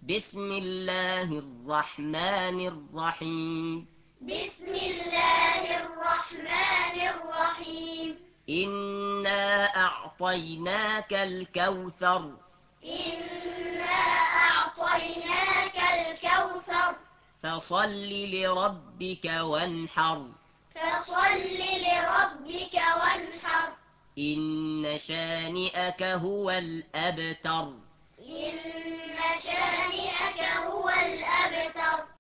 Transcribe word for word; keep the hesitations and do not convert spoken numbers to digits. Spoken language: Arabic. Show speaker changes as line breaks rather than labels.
بسم الله الرحمن الرحيم
بسم الله الرحمن الرحيم
إنا أعطيناك الكوثر
إنا أعطيناك الكوثر
فصل لربك وانحر
فصل لربك وانحر
إن شانئك هو الأبتر
إن شانئك هو الأبتر